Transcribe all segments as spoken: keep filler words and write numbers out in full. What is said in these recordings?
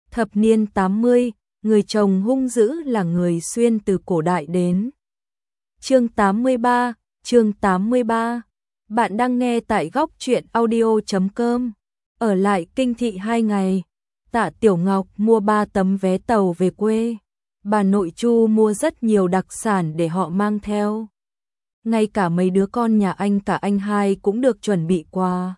Thập niên tám mươi, người chồng hung dữ là người xuyên từ cổ đại đến. Chương tám mươi ba, chương tám mươi ba. Bạn đang nghe tại góc truyện audio chấm com. Ở lại Kinh Thị hai ngày, Tạ Tiểu Ngọc mua ba tấm vé tàu về quê. Bà nội Chu mua rất nhiều đặc sản để họ mang theo. Ngay cả mấy đứa con nhà anh cả anh hai cũng được chuẩn bị quà.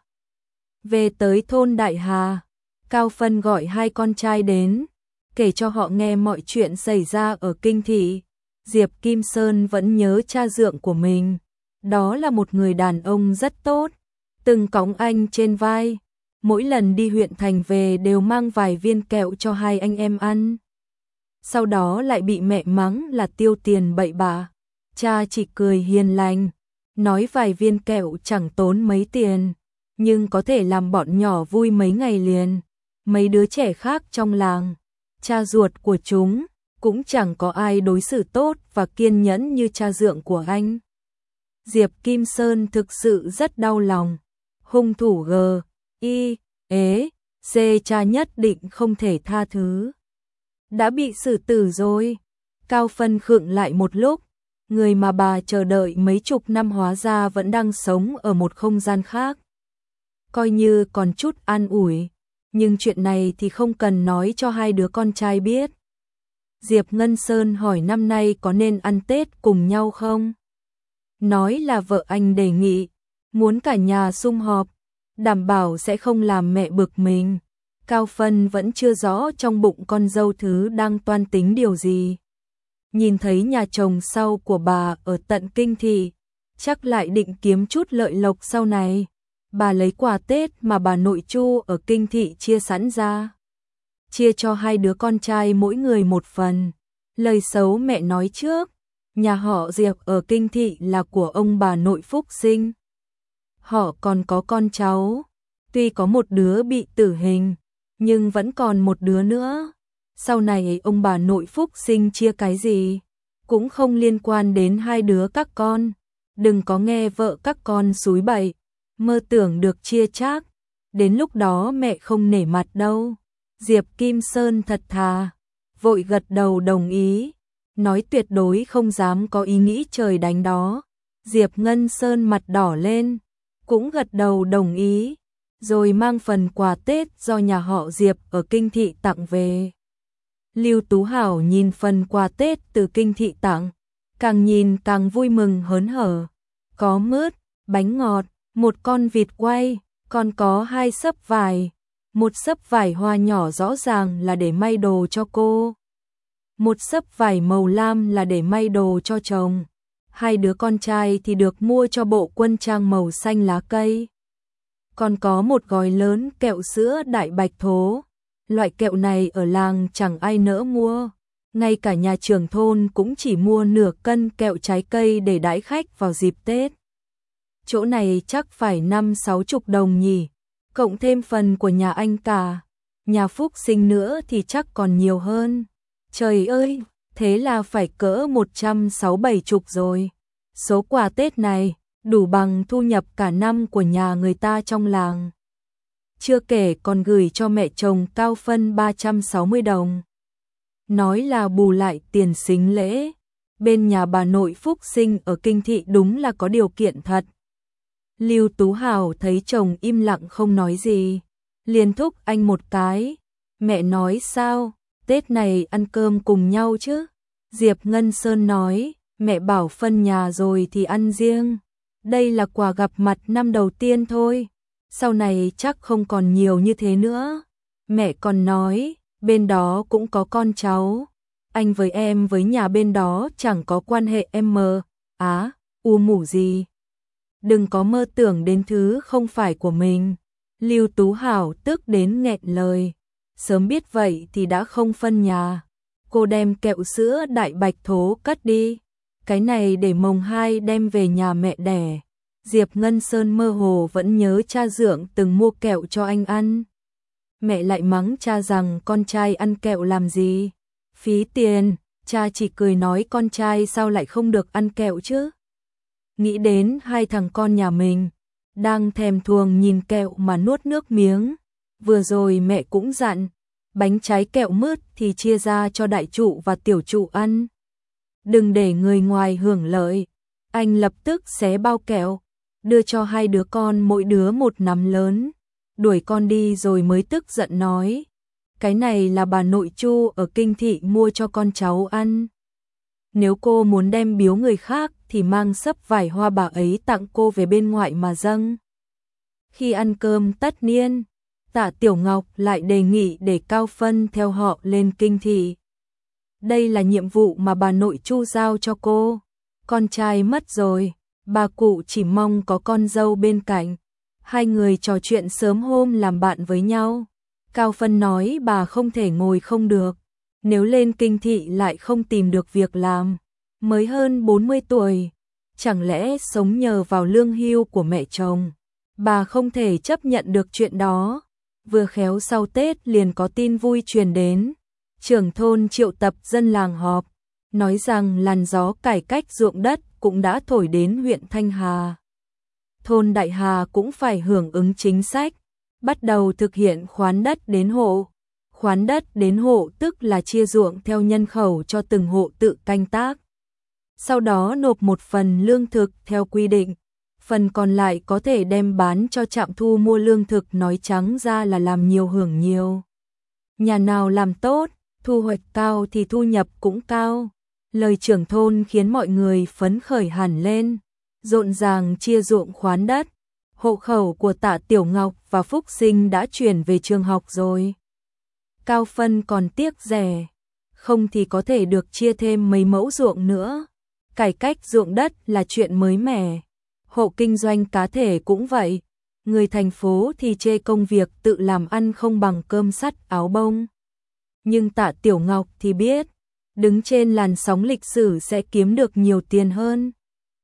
Về tới thôn Đại Hà, Cao Phân gọi hai con trai đến, kể cho họ nghe mọi chuyện xảy ra ở Kinh Thị. Diệp Kim Sơn vẫn nhớ cha dượng của mình, đó là một người đàn ông rất tốt, từng cõng anh trên vai, mỗi lần đi huyện thành về đều mang vài viên kẹo cho hai anh em ăn. Sau đó lại bị mẹ mắng là tiêu tiền bậy bạ, cha chỉ cười hiền lành, nói vài viên kẹo chẳng tốn mấy tiền, nhưng có thể làm bọn nhỏ vui mấy ngày liền. Mấy đứa trẻ khác trong làng, cha ruột của chúng, cũng chẳng có ai đối xử tốt và kiên nhẫn như cha dượng của anh. Diệp Kim Sơn thực sự rất đau lòng. Hung thủ G, I, ế, C cha nhất định không thể tha thứ. Đã bị xử tử rồi. Cao Phân khựng lại một lúc, người mà bà chờ đợi mấy chục năm hóa ra vẫn đang sống ở một không gian khác. Coi như còn chút an ủi, nhưng chuyện này thì không cần nói cho hai đứa con trai biết. Diệp Ngân Sơn hỏi năm nay có nên ăn Tết cùng nhau không? Nói là vợ anh đề nghị, muốn cả nhà sum họp, đảm bảo sẽ không làm mẹ bực mình. Cao Phân vẫn chưa rõ trong bụng con dâu thứ đang toan tính điều gì. Nhìn thấy nhà chồng sau của bà ở tận Kinh Thị, chắc lại định kiếm chút lợi lộc sau này. Bà lấy quà Tết mà bà nội Chu ở Kinh Thị chia sẵn ra, chia cho hai đứa con trai mỗi người một phần. Lời xấu mẹ nói trước, nhà họ Diệp ở Kinh Thị là của ông bà nội Phúc sinh. Họ còn có con cháu, tuy có một đứa bị tử hình, nhưng vẫn còn một đứa nữa. Sau này ông bà nội Phúc sinh chia cái gì, cũng không liên quan đến hai đứa các con. Đừng có nghe vợ các con xúi bậy, mơ tưởng được chia chác, đến lúc đó mẹ không nể mặt đâu. Diệp Kim Sơn thật thà, vội gật đầu đồng ý, nói tuyệt đối không dám có ý nghĩ trời đánh đó. Diệp Ngân Sơn mặt đỏ lên, cũng gật đầu đồng ý, rồi mang phần quà Tết do nhà họ Diệp ở Kinh Thị tặng về. Lưu Tú Hảo nhìn phần quà Tết từ Kinh Thị tặng, càng nhìn càng vui mừng hớn hở. Có mứt, bánh ngọt, một con vịt quay, còn có hai xấp vải. Một xấp vải hoa nhỏ rõ ràng là để may đồ cho cô. Một xấp vải màu lam là để may đồ cho chồng. Hai đứa con trai thì được mua cho bộ quân trang màu xanh lá cây. Còn có một gói lớn kẹo sữa Đại Bạch Thố. Loại kẹo này ở làng chẳng ai nỡ mua. Ngay cả nhà trưởng thôn cũng chỉ mua nửa cân kẹo trái cây để đãi khách vào dịp Tết. Chỗ này chắc phải năm sáu chục đồng nhỉ, cộng thêm phần của nhà anh cả, nhà Phúc sinh nữa thì chắc còn nhiều hơn. Trời ơi, thế là phải cỡ một trăm sáu bảy chục rồi. Số quà Tết này đủ bằng thu nhập cả năm của nhà người ta trong làng. Chưa kể còn gửi cho mẹ chồng Cao Phân ba trăm sáu mươi đồng. Nói là bù lại tiền sính lễ. Bên nhà bà nội Phúc sinh ở Kinh Thị đúng là có điều kiện thật. Lưu Tú Hảo thấy chồng im lặng không nói gì, liền thúc anh một cái. Mẹ nói sao, Tết này ăn cơm cùng nhau chứ? Diệp Ngân Sơn nói, mẹ bảo phân nhà rồi thì ăn riêng. Đây là quà gặp mặt năm đầu tiên thôi, sau này chắc không còn nhiều như thế nữa. Mẹ còn nói, bên đó cũng có con cháu. Anh với em với nhà bên đó chẳng có quan hệ em mờ, á, u mủ gì. Đừng có mơ tưởng đến thứ không phải của mình. Lưu Tú Hảo tức đến nghẹn lời. Sớm biết vậy thì đã không phân nhà. Cô đem kẹo sữa Đại Bạch Thố cất đi. Cái này để mồng hai đem về nhà mẹ đẻ. Diệp Ngân Sơn mơ hồ vẫn nhớ cha dượng từng mua kẹo cho anh ăn. Mẹ lại mắng cha rằng con trai ăn kẹo làm gì, phí tiền. Cha chỉ cười nói con trai sao lại không được ăn kẹo chứ. Nghĩ đến hai thằng con nhà mình đang thèm thuồng nhìn kẹo mà nuốt nước miếng. Vừa rồi mẹ cũng dặn, bánh trái kẹo mứt thì chia ra cho đại trụ và tiểu trụ ăn. Đừng để người ngoài hưởng lợi. Anh lập tức xé bao kẹo, đưa cho hai đứa con mỗi đứa một nắm lớn, đuổi con đi rồi mới tức giận nói, cái này là bà nội Chu ở kinh thị mua cho con cháu ăn. Nếu cô muốn đem biếu người khác thì mang sấp vải hoa bà ấy tặng cô về bên ngoại mà dâng. Khi ăn cơm tất niên, Tạ Tiểu Ngọc lại đề nghị để Cao Phân theo họ lên kinh thị. Đây là nhiệm vụ mà bà nội Chu giao cho cô. Con trai mất rồi, bà cụ chỉ mong có con dâu bên cạnh. Hai người trò chuyện sớm hôm làm bạn với nhau. Cao Phân nói bà không thể ngồi không được. Nếu lên kinh thị lại không tìm được việc làm. Mới hơn bốn mươi tuổi. Chẳng lẽ sống nhờ vào lương hưu của mẹ chồng. Bà không thể chấp nhận được chuyện đó. Vừa khéo sau Tết liền có tin vui truyền đến. Trưởng thôn triệu tập dân làng họp, nói rằng làn gió cải cách ruộng đất cũng đã thổi đến huyện Thanh Hà. Thôn Đại Hà cũng phải hưởng ứng chính sách, bắt đầu thực hiện khoán đất đến hộ. Khoán đất đến hộ tức là chia ruộng theo nhân khẩu cho từng hộ tự canh tác. Sau đó nộp một phần lương thực theo quy định, phần còn lại có thể đem bán cho trạm thu mua lương thực, nói trắng ra là làm nhiều hưởng nhiều. Nhà nào làm tốt, thu hoạch cao thì thu nhập cũng cao. Lời trưởng thôn khiến mọi người phấn khởi hẳn lên, rộn ràng chia ruộng khoán đất. Hộ khẩu của Tạ Tiểu Ngọc và Phúc Sinh đã chuyển về trường học rồi. Cao Phân còn tiếc rẻ, không thì có thể được chia thêm mấy mẫu ruộng nữa. Cải cách ruộng đất là chuyện mới mẻ. Hộ kinh doanh cá thể cũng vậy. Người thành phố thì chê công việc tự làm ăn không bằng cơm sắt áo bông. Nhưng Tạ Tiểu Ngọc thì biết, đứng trên làn sóng lịch sử sẽ kiếm được nhiều tiền hơn.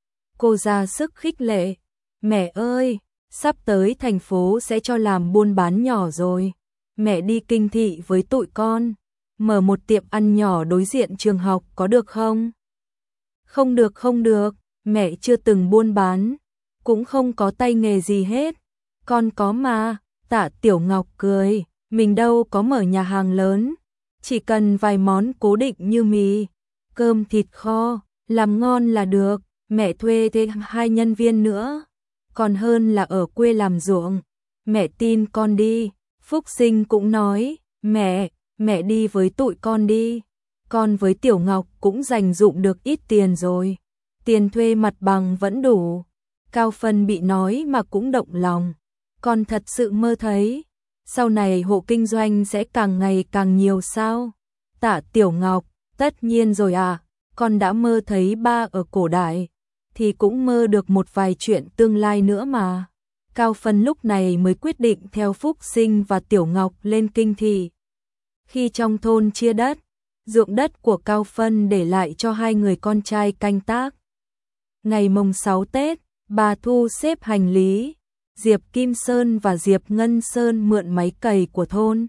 Cô ra sức khích lệ, mẹ ơi, sắp tới thành phố sẽ cho làm buôn bán nhỏ rồi. Mẹ đi kinh thị với tụi con, mở một tiệm ăn nhỏ đối diện trường học có được không? Không được không được, mẹ chưa từng buôn bán, cũng không có tay nghề gì hết. Con có mà. Tạ Tiểu Ngọc cười, mình đâu có mở nhà hàng lớn, chỉ cần vài món cố định như mì, cơm thịt kho, làm ngon là được. Mẹ thuê thêm hai nhân viên nữa, còn hơn là ở quê làm ruộng. Mẹ tin con đi. Phúc Sinh cũng nói, mẹ, mẹ đi với tụi con đi. Con với Tiểu Ngọc cũng dành dụm được ít tiền rồi. Tiền thuê mặt bằng vẫn đủ. Cao Phân bị nói mà cũng động lòng. Con thật sự mơ thấy, sau này hộ kinh doanh sẽ càng ngày càng nhiều sao? Tạ Tiểu Ngọc, tất nhiên rồi à, con đã mơ thấy ba ở cổ đại, thì cũng mơ được một vài chuyện tương lai nữa mà. Cao Phân lúc này mới quyết định theo Phúc Sinh và Tiểu Ngọc lên kinh thị. Khi trong thôn chia đất, ruộng đất của Cao Phân để lại cho hai người con trai canh tác. Ngày mồng sáu Tết, bà thu xếp hành lý, Diệp Kim Sơn và Diệp Ngân Sơn mượn máy cày của thôn,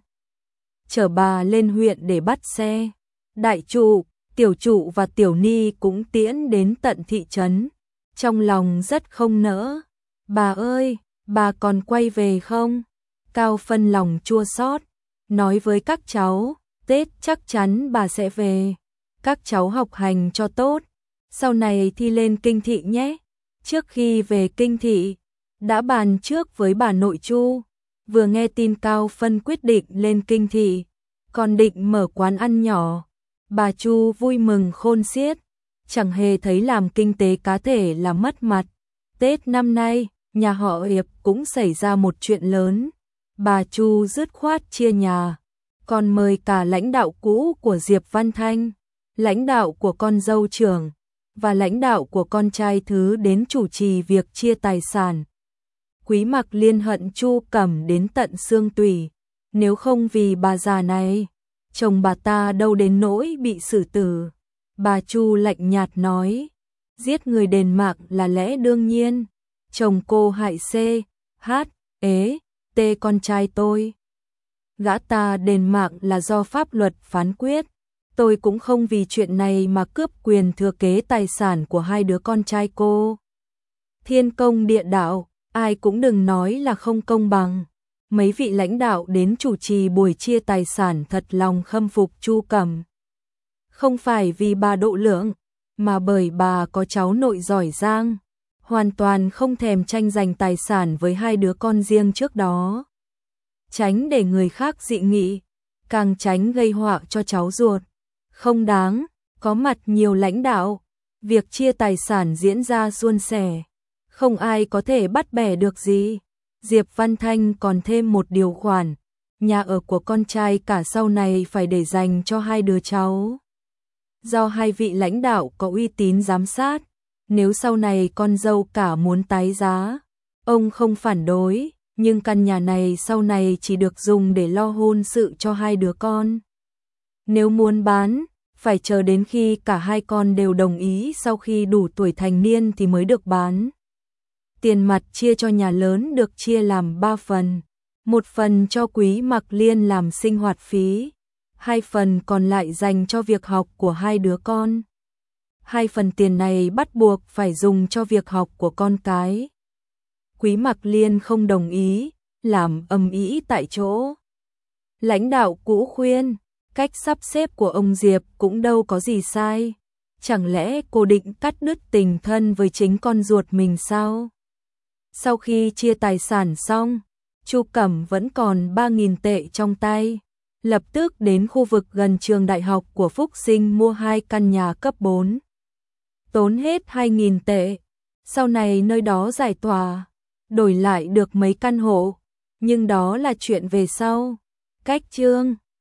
chở bà lên huyện để bắt xe. Đại trụ, tiểu trụ và tiểu ni cũng tiễn đến tận thị trấn, trong lòng rất không nỡ. Bà ơi, bà còn quay về không? Cao Phân lòng chua xót, nói với các cháu, Tết chắc chắn bà sẽ về. Các cháu học hành cho tốt, sau này thi lên kinh thị nhé. Trước khi về kinh thị, đã bàn trước với bà nội Chu, vừa nghe tin Cao Phân quyết định lên kinh thị, còn định mở quán ăn nhỏ. Bà Chu vui mừng khôn xiết, chẳng hề thấy làm kinh tế cá thể là mất mặt. Tết năm nay, nhà họ Hiệp cũng xảy ra một chuyện lớn. Bà Chu dứt khoát chia nhà, còn mời cả lãnh đạo cũ của Diệp Văn Thanh, lãnh đạo của con dâu trưởng và lãnh đạo của con trai thứ đến chủ trì việc chia tài sản. Quý Mặc Liên hận Chu Cẩm đến tận xương tủy, nếu không vì bà già này, chồng bà ta đâu đến nỗi bị xử tử. Bà Chu lạnh nhạt nói, giết người đền mạng là lẽ đương nhiên. Chồng cô hại C, H, ế, T con trai tôi. Gã ta đền mạng là do pháp luật phán quyết. Tôi cũng không vì chuyện này mà cướp quyền thừa kế tài sản của hai đứa con trai cô. Thiên công địa đạo, ai cũng đừng nói là không công bằng. mấy vị lãnh đạo đến chủ trì buổi chia tài sản thật lòng khâm phục Chu Cẩm. Không phải vì bà độ lượng, mà bởi bà có cháu nội giỏi giang, hoàn toàn không thèm tranh giành tài sản với hai đứa con riêng trước đó. Tránh để người khác dị nghị, càng tránh gây họa cho cháu ruột. Không đáng, có mặt nhiều lãnh đạo, việc chia tài sản diễn ra suôn sẻ, không ai có thể bắt bẻ được gì. Diệp Văn Thanh còn thêm một điều khoản, nhà ở của con trai cả sau này phải để dành cho hai đứa cháu. Do hai vị lãnh đạo có uy tín giám sát, nếu sau này con dâu cả muốn tái giá, ông không phản đối, nhưng căn nhà này sau này chỉ được dùng để lo hôn sự cho hai đứa con. Nếu muốn bán, phải chờ đến khi cả hai con đều đồng ý, sau khi đủ tuổi thành niên thì mới được bán. Tiền mặt chia cho nhà lớn được chia làm ba phần, một phần cho Quý Mặc Liên làm sinh hoạt phí, hai phần còn lại dành cho việc học của hai đứa con. Hai phần tiền này bắt buộc phải dùng cho việc học của con cái. Quý Mặc Liên không đồng ý, làm ầm ĩ tại chỗ. Lãnh đạo cũ khuyên, cách sắp xếp của ông Diệp cũng đâu có gì sai. Chẳng lẽ cô định cắt đứt tình thân với chính con ruột mình sao? Sau khi chia tài sản xong, Chu Cẩm vẫn còn ba nghìn tệ trong tay. Lập tức đến khu vực gần trường đại học của Phúc Sinh mua hai căn nhà cấp bốn. Tốn hết hai nghìn tệ. Sau này nơi đó giải tỏa, đổi lại được mấy căn hộ. Nhưng đó là chuyện về sau. Cách chương